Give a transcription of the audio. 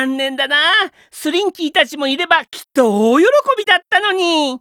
残念だな。スリンキーたちもいればきっと大喜びだったのに。